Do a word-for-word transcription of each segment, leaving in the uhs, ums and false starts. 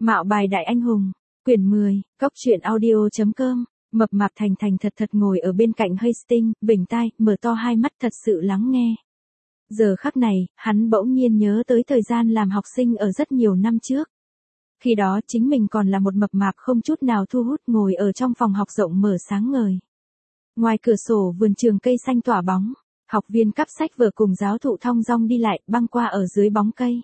Mạo bài đại anh hùng, quyển mười, cốc truyện audio chấm com. Mập mạp thành thành thật thật ngồi ở bên cạnh Hastings, bình tai, mở to hai mắt thật sự lắng nghe. Giờ khắc này, hắn bỗng nhiên nhớ tới thời gian làm học sinh ở rất nhiều năm trước. Khi đó chính mình còn là một mập mạp không chút nào thu hút ngồi ở trong phòng học rộng mở sáng ngời. Ngoài cửa sổ vườn trường cây xanh tỏa bóng, học viên cắp sách vở cùng giáo thụ thong dong đi lại băng qua ở dưới bóng cây.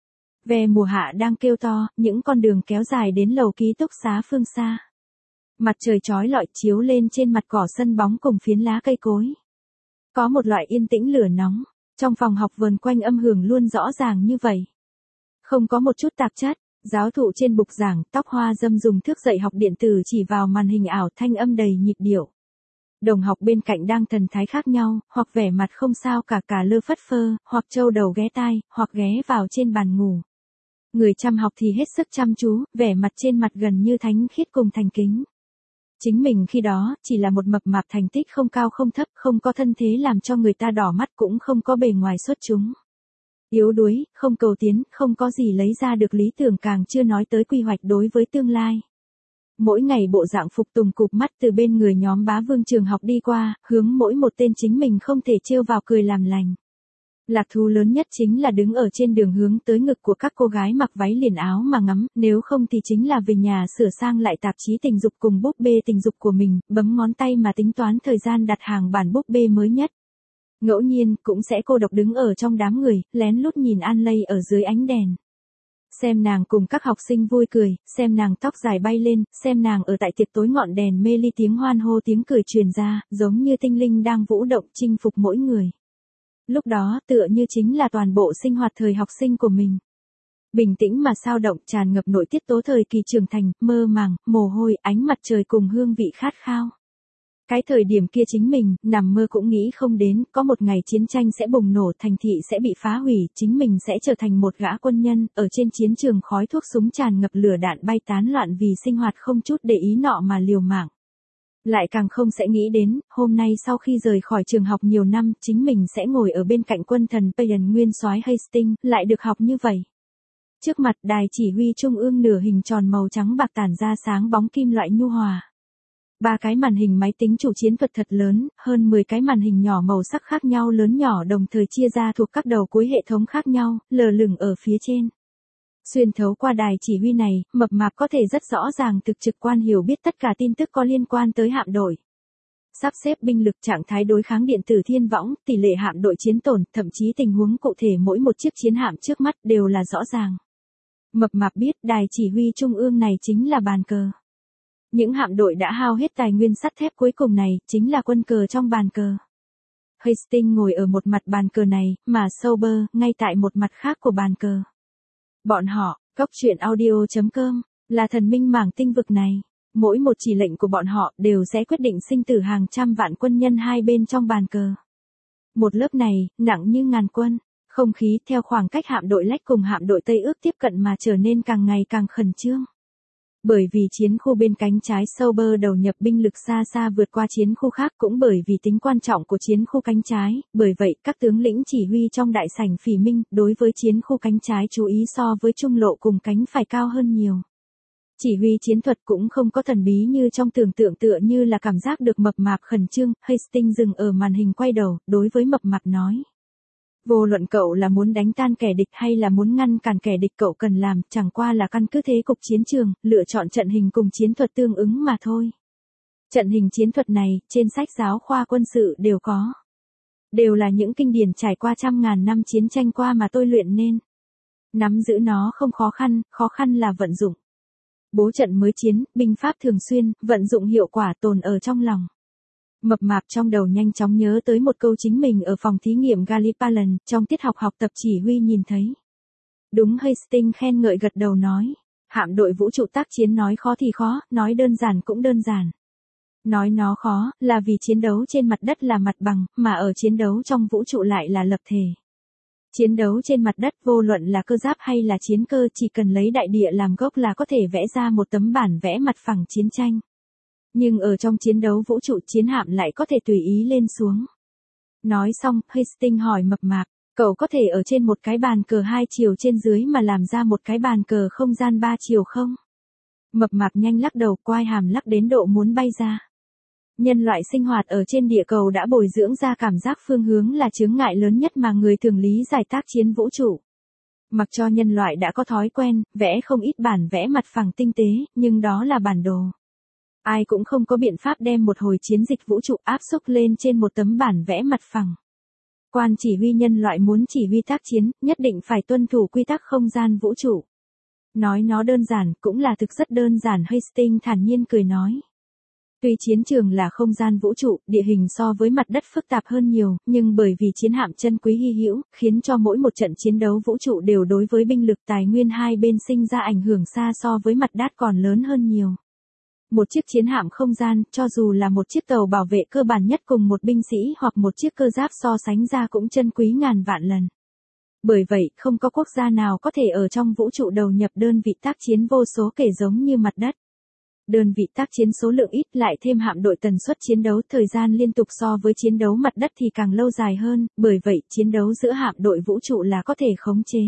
Ve mùa hạ đang kêu to, những con đường kéo dài đến lầu ký túc xá phương xa. Mặt trời chói lọi chiếu lên trên mặt cỏ sân bóng cùng phiến lá cây cối. Có một loại yên tĩnh lửa nóng, trong phòng học vờn quanh âm hưởng luôn rõ ràng như vậy. Không có một chút tạp chất, giáo thụ trên bục giảng, tóc hoa râm dùng thước dạy học điện tử chỉ vào màn hình ảo, thanh âm đầy nhịp điệu. Đồng học bên cạnh đang thần thái khác nhau, hoặc vẻ mặt không sao cả cả lơ phất phơ, hoặc trâu đầu ghé tai, hoặc ghé vào trên bàn ngủ. Người chăm học thì hết sức chăm chú, vẻ mặt trên mặt gần như thánh khiết cùng thành kính. Chính mình khi đó, chỉ là một mập mạp thành tích không cao không thấp, không có thân thế làm cho người ta đỏ mắt, cũng không có bề ngoài xuất chúng. Yếu đuối, không cầu tiến, không có gì lấy ra được lý tưởng, càng chưa nói tới quy hoạch đối với tương lai. Mỗi ngày bộ dạng phục tùng cụp mắt từ bên người nhóm bá vương trường học đi qua, hướng mỗi một tên chính mình không thể trêu vào cười làm lành. Lạc thú lớn nhất chính là đứng ở trên đường hướng tới ngực của các cô gái mặc váy liền áo mà ngắm, nếu không thì chính là về nhà sửa sang lại tạp chí tình dục cùng búp bê tình dục của mình, bấm ngón tay mà tính toán thời gian đặt hàng bản búp bê mới nhất. Ngẫu nhiên, cũng sẽ cô độc đứng ở trong đám người, lén lút nhìn An Lây ở dưới ánh đèn. Xem nàng cùng các học sinh vui cười, xem nàng tóc dài bay lên, xem nàng ở tại tiệc tối ngọn đèn mê ly tiếng hoan hô tiếng cười truyền ra, giống như tinh linh đang vũ động chinh phục mỗi người. Lúc đó tựa như chính là toàn bộ sinh hoạt thời học sinh của mình. Bình tĩnh mà sao động, tràn ngập nội tiết tố thời kỳ trưởng thành, mơ màng, mồ hôi, ánh mặt trời cùng hương vị khát khao. Cái thời điểm kia chính mình, nằm mơ cũng nghĩ không đến, có một ngày chiến tranh sẽ bùng nổ, thành thị sẽ bị phá hủy, chính mình sẽ trở thành một gã quân nhân, ở trên chiến trường khói thuốc súng tràn ngập lửa đạn bay tán loạn vì sinh hoạt không chút để ý nọ mà liều mạng. Lại càng không sẽ nghĩ đến, hôm nay sau khi rời khỏi trường học nhiều năm, chính mình sẽ ngồi ở bên cạnh quân thần Payan nguyên soái Hastings, lại được học như vậy. Trước mặt đài chỉ huy trung ương nửa hình tròn màu trắng bạc tản ra sáng bóng kim loại nhu hòa. Ba cái màn hình máy tính chủ chiến thuật thật lớn, hơn mười cái màn hình nhỏ màu sắc khác nhau lớn nhỏ đồng thời chia ra thuộc các đầu cuối hệ thống khác nhau, lờ lửng ở phía trên. Xuyên thấu qua đài chỉ huy này, mập mạp có thể rất rõ ràng thực trực quan hiểu biết tất cả tin tức có liên quan tới hạm đội. Sắp xếp binh lực, trạng thái đối kháng điện tử thiên võng, tỷ lệ hạm đội chiến tổn, thậm chí tình huống cụ thể mỗi một chiếc chiến hạm trước mắt đều là rõ ràng. Mập mạp biết đài chỉ huy trung ương này chính là bàn cờ. Những hạm đội đã hao hết tài nguyên sắt thép cuối cùng này, chính là quân cờ trong bàn cờ. Hastings ngồi ở một mặt bàn cờ này, mà Sober, ngay tại một mặt khác của bàn cờ. Bọn họ, cốc truyện audio chấm com, là thần minh mảng tinh vực này. Mỗi một chỉ lệnh của bọn họ đều sẽ quyết định sinh tử hàng trăm vạn quân nhân hai bên trong bàn cờ. Một lớp này, nặng như ngàn quân, không khí theo khoảng cách hạm đội Lách cùng hạm đội Tây ước tiếp cận mà trở nên càng ngày càng khẩn trương. Bởi vì chiến khu bên cánh trái Sober đầu nhập binh lực xa xa vượt qua chiến khu khác, cũng bởi vì tính quan trọng của chiến khu cánh trái, bởi vậy các tướng lĩnh chỉ huy trong đại sảnh phỉ minh đối với chiến khu cánh trái chú ý so với trung lộ cùng cánh phải cao hơn nhiều. Chỉ huy chiến thuật cũng không có thần bí như trong tưởng tượng, tựa như là cảm giác được mập mạp khẩn trương. Hastings dừng ở màn hình quay đầu, đối với mập mạp nói. Vô luận cậu là muốn đánh tan kẻ địch hay là muốn ngăn cản kẻ địch, cậu cần làm chẳng qua là căn cứ thế cục chiến trường, lựa chọn trận hình cùng chiến thuật tương ứng mà thôi. Trận hình chiến thuật này, trên sách giáo khoa quân sự đều có. Đều là những kinh điển trải qua trăm ngàn năm chiến tranh qua mà tôi luyện nên. Nắm giữ nó không khó khăn, khó khăn là vận dụng. Bố trận mới chiến, binh pháp thường xuyên, vận dụng hiệu quả tồn ở trong lòng. Mập mạp trong đầu nhanh chóng nhớ tới một câu chính mình ở phòng thí nghiệm Gallipoli, trong tiết học học tập chỉ huy nhìn thấy. Đúng, Hastings khen ngợi gật đầu nói. Hạm đội vũ trụ tác chiến nói khó thì khó, nói đơn giản cũng đơn giản. Nói nó khó, là vì chiến đấu trên mặt đất là mặt bằng, mà ở chiến đấu trong vũ trụ lại là lập thể. Chiến đấu trên mặt đất vô luận là cơ giáp hay là chiến cơ, chỉ cần lấy đại địa làm gốc là có thể vẽ ra một tấm bản vẽ mặt phẳng chiến tranh. Nhưng ở trong chiến đấu vũ trụ, chiến hạm lại có thể tùy ý lên xuống. Nói xong, Hastings hỏi mập mạp, Cậu có thể ở trên một cái bàn cờ hai chiều trên dưới mà làm ra một cái bàn cờ không gian ba chiều không? Mập mạp nhanh lắc đầu, quai hàm lắc đến độ muốn bay ra. Nhân loại sinh hoạt ở trên địa cầu đã bồi dưỡng ra cảm giác phương hướng là chướng ngại lớn nhất mà người thường lý giải tác chiến vũ trụ. Mặc cho nhân loại đã có thói quen, vẽ không ít bản vẽ mặt phẳng tinh tế, nhưng đó là bản đồ. Ai cũng không có biện pháp đem một hồi chiến dịch vũ trụ áp xúc lên trên một tấm bản vẽ mặt phẳng. Quan chỉ huy nhân loại muốn chỉ huy tác chiến, nhất định phải tuân thủ quy tắc không gian vũ trụ. Nói nó đơn giản, cũng là thực rất đơn giản, Hastings thản nhiên cười nói. Tuy chiến trường là không gian vũ trụ, địa hình so với mặt đất phức tạp hơn nhiều, nhưng bởi vì chiến hạm chân quý hy hữu, khiến cho mỗi một trận chiến đấu vũ trụ đều đối với binh lực tài nguyên hai bên sinh ra ảnh hưởng xa so với mặt đất còn lớn hơn nhiều. Một chiếc chiến hạm không gian, cho dù là một chiếc tàu bảo vệ cơ bản nhất cùng một binh sĩ hoặc một chiếc cơ giáp so sánh ra cũng chân quý ngàn vạn lần. Bởi vậy, không có quốc gia nào có thể ở trong vũ trụ đầu nhập đơn vị tác chiến vô số kể giống như mặt đất. Đơn vị tác chiến số lượng ít lại thêm hạm đội tần suất chiến đấu thời gian liên tục so với chiến đấu mặt đất thì càng lâu dài hơn, bởi vậy chiến đấu giữa hạm đội vũ trụ là có thể khống chế.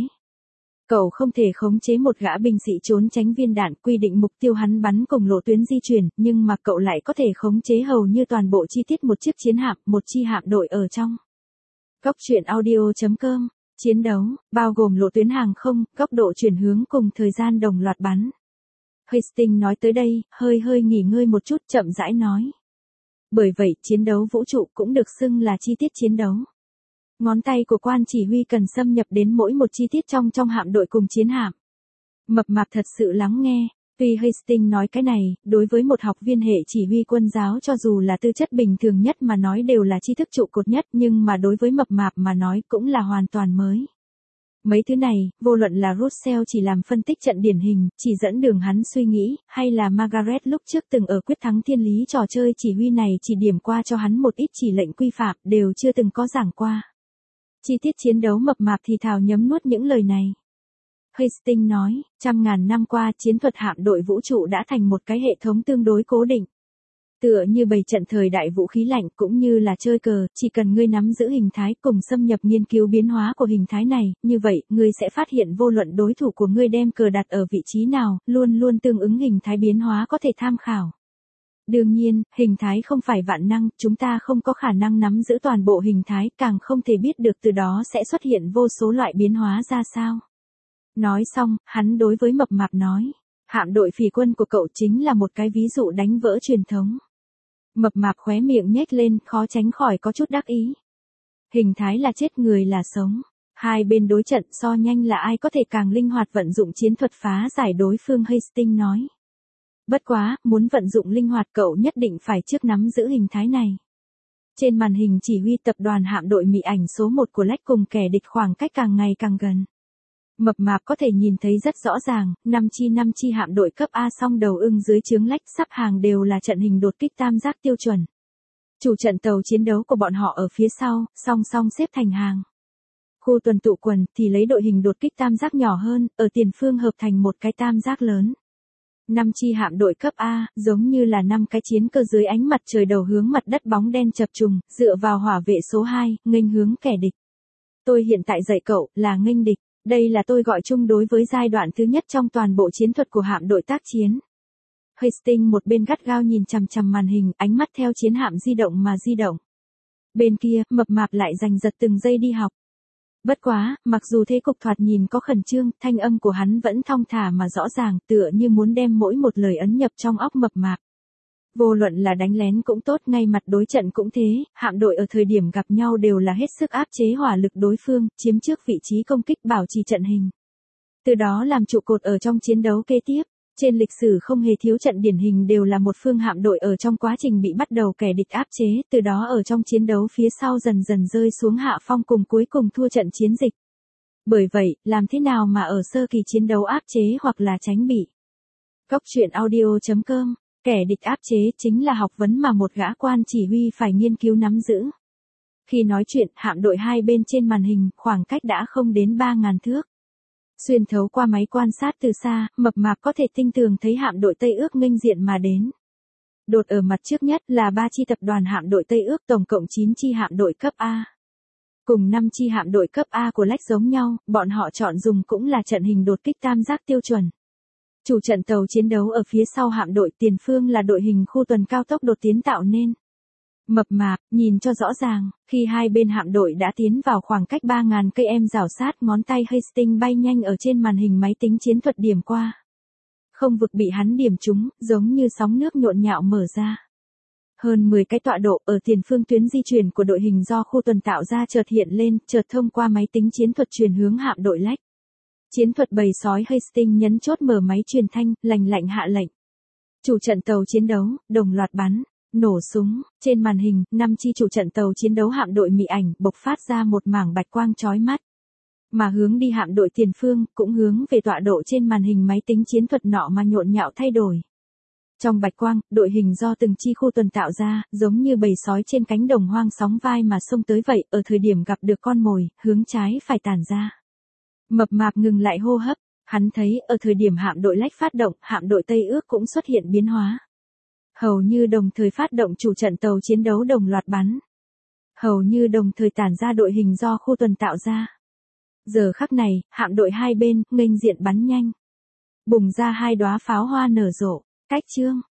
Cậu không thể khống chế một gã binh sĩ trốn tránh viên đạn quy định mục tiêu hắn bắn cùng lộ tuyến di chuyển, nhưng mà cậu lại có thể khống chế hầu như toàn bộ chi tiết một chiếc chiến hạm, một chi hạm đội ở trong. Góc truyện audio chấm com, chiến đấu, bao gồm lộ tuyến hàng không, góc độ chuyển hướng cùng thời gian đồng loạt bắn. Hastings nói tới đây, hơi hơi nghỉ ngơi một chút, chậm rãi nói. Bởi vậy, chiến đấu vũ trụ cũng được xưng là chi tiết chiến đấu. Ngón tay của quan chỉ huy cần xâm nhập đến mỗi một chi tiết trong trong hạm đội cùng chiến hạm. Mập mạp thật sự lắng nghe. Tuy Hastings nói cái này, đối với một học viên hệ chỉ huy quân giáo cho dù là tư chất bình thường nhất mà nói đều là tri thức trụ cột nhất, nhưng mà đối với mập mạp mà nói cũng là hoàn toàn mới. Mấy thứ này, vô luận là Russell chỉ làm phân tích trận điển hình, chỉ dẫn đường hắn suy nghĩ, hay là Margaret lúc trước từng ở quyết thắng thiên lý trò chơi chỉ huy này chỉ điểm qua cho hắn một ít chỉ lệnh quy phạm, đều chưa từng có giảng qua. Chi tiết chiến đấu mập mạp thì thào nhấm nuốt những lời này. Hastings nói, trăm ngàn năm qua chiến thuật hạm đội vũ trụ đã thành một cái hệ thống tương đối cố định. Tựa như bày trận thời đại vũ khí lạnh cũng như là chơi cờ, chỉ cần ngươi nắm giữ hình thái cùng xâm nhập nghiên cứu biến hóa của hình thái này, như vậy, ngươi sẽ phát hiện vô luận đối thủ của ngươi đem cờ đặt ở vị trí nào, luôn luôn tương ứng hình thái biến hóa có thể tham khảo. Đương nhiên, hình thái không phải vạn năng, chúng ta không có khả năng nắm giữ toàn bộ hình thái, càng không thể biết được từ đó sẽ xuất hiện vô số loại biến hóa ra sao. Nói xong, hắn đối với mập mạp nói, hạm đội phỉ quân của cậu chính là một cái ví dụ đánh vỡ truyền thống. Mập mạp khóe miệng nhếch lên, khó tránh khỏi có chút đắc ý. Hình thái là chết, người là sống. Hai bên đối trận so nhanh là ai có thể càng linh hoạt vận dụng chiến thuật phá giải đối phương, Hastings nói. Bất quá, muốn vận dụng linh hoạt cậu nhất định phải trước nắm giữ hình thái này. Trên màn hình chỉ huy tập đoàn hạm đội mị ảnh số một của Lách cùng kẻ địch khoảng cách càng ngày càng gần. Mập mạp có thể nhìn thấy rất rõ ràng, năm chi năm chi hạm đội cấp A song đầu ưng dưới trướng Lách sắp hàng đều là trận hình đột kích tam giác tiêu chuẩn. Chủ trận tàu chiến đấu của bọn họ ở phía sau, song song xếp thành hàng. Khu tuần tụ quần thì lấy đội hình đột kích tam giác nhỏ hơn, ở tiền phương hợp thành một cái tam giác lớn. Năm chi hạm đội cấp A, giống như là năm cái chiến cơ dưới ánh mặt trời đầu hướng mặt đất bóng đen chập trùng, dựa vào hỏa vệ số hai, nghênh hướng kẻ địch. Tôi hiện tại dạy cậu, là nghênh địch. Đây là tôi gọi chung đối với giai đoạn thứ nhất trong toàn bộ chiến thuật của hạm đội tác chiến. Hastings một bên gắt gao nhìn chằm chằm màn hình, ánh mắt theo chiến hạm di động mà di động. Bên kia, mập mạp lại giành giật từng giây đi học. Bất quá, mặc dù thế cục thoạt nhìn có khẩn trương, thanh âm của hắn vẫn thong thả mà rõ ràng, tựa như muốn đem mỗi một lời ấn nhập trong óc mập mạp. Vô luận là đánh lén cũng tốt, ngay mặt đối trận cũng thế, hạm đội ở thời điểm gặp nhau đều là hết sức áp chế hỏa lực đối phương, chiếm trước vị trí công kích bảo trì trận hình. Từ đó làm trụ cột ở trong chiến đấu kế tiếp. Trên lịch sử không hề thiếu trận điển hình đều là một phương hạm đội ở trong quá trình bị bắt đầu kẻ địch áp chế, từ đó ở trong chiến đấu phía sau dần dần rơi xuống hạ phong cùng cuối cùng thua trận chiến dịch. Bởi vậy, làm thế nào mà ở sơ kỳ chiến đấu áp chế hoặc là tránh bị? Góc truyện audio chấm com, kẻ địch áp chế chính là học vấn mà một gã quan chỉ huy phải nghiên cứu nắm giữ. Khi nói chuyện, hạm đội hai bên trên màn hình, khoảng cách đã không đến ba nghìn thước. Xuyên thấu qua máy quan sát từ xa, mập mạp có thể tinh tường thấy hạm đội Tây Ước nghênh diện mà đến. Đột ở mặt trước nhất là ba chi tập đoàn hạm đội Tây Ước, tổng cộng chín chi hạm đội cấp A. Cùng năm chi hạm đội cấp A của Lách giống nhau, bọn họ chọn dùng cũng là trận hình đột kích tam giác tiêu chuẩn. Chủ trận tàu chiến đấu ở phía sau hạm đội, tiền phương là đội hình khu tuần cao tốc đột tiến tạo nên. Mập mạp, nhìn cho rõ ràng, khi hai bên hạm đội đã tiến vào khoảng cách ba nghìn cây em rảo sát, ngón tay Hastings bay nhanh ở trên màn hình máy tính chiến thuật điểm qua. Không vực bị hắn điểm trúng, giống như sóng nước nhộn nhạo mở ra. Hơn mười cái tọa độ ở tiền phương tuyến di chuyển của đội hình do khu tuần tạo ra chợt hiện lên, chợt thông qua máy tính chiến thuật truyền hướng hạm đội Lách. Chiến thuật bầy sói Hastings nhấn chốt mở máy truyền thanh, lành lạnh hạ lệnh. Chủ trận tàu chiến đấu, đồng loạt bắn, nổ súng, trên màn hình, năm chi chủ trận tàu chiến đấu hạm đội mị ảnh bộc phát ra một mảng bạch quang chói mắt. Mà hướng đi hạm đội tiền phương, cũng hướng về tọa độ trên màn hình máy tính chiến thuật nọ mà nhộn nhạo thay đổi. Trong bạch quang, đội hình do từng chi khu tuần tạo ra, giống như bầy sói trên cánh đồng hoang sóng vai mà xông tới vậy, ở thời điểm gặp được con mồi, hướng trái phải tản ra. Mập mạp ngừng lại hô hấp, hắn thấy ở thời điểm hạm đội Lách phát động, hạm đội Tây Ước cũng xuất hiện biến hóa. Hầu như đồng thời phát động chủ trận tàu chiến đấu đồng loạt bắn. Hầu như đồng thời tản ra đội hình do khu tuần tạo ra. Giờ khắc này, hạm đội hai bên, nghênh diện bắn nhanh. Bùng ra hai đóa pháo hoa nở rộ, cách chương.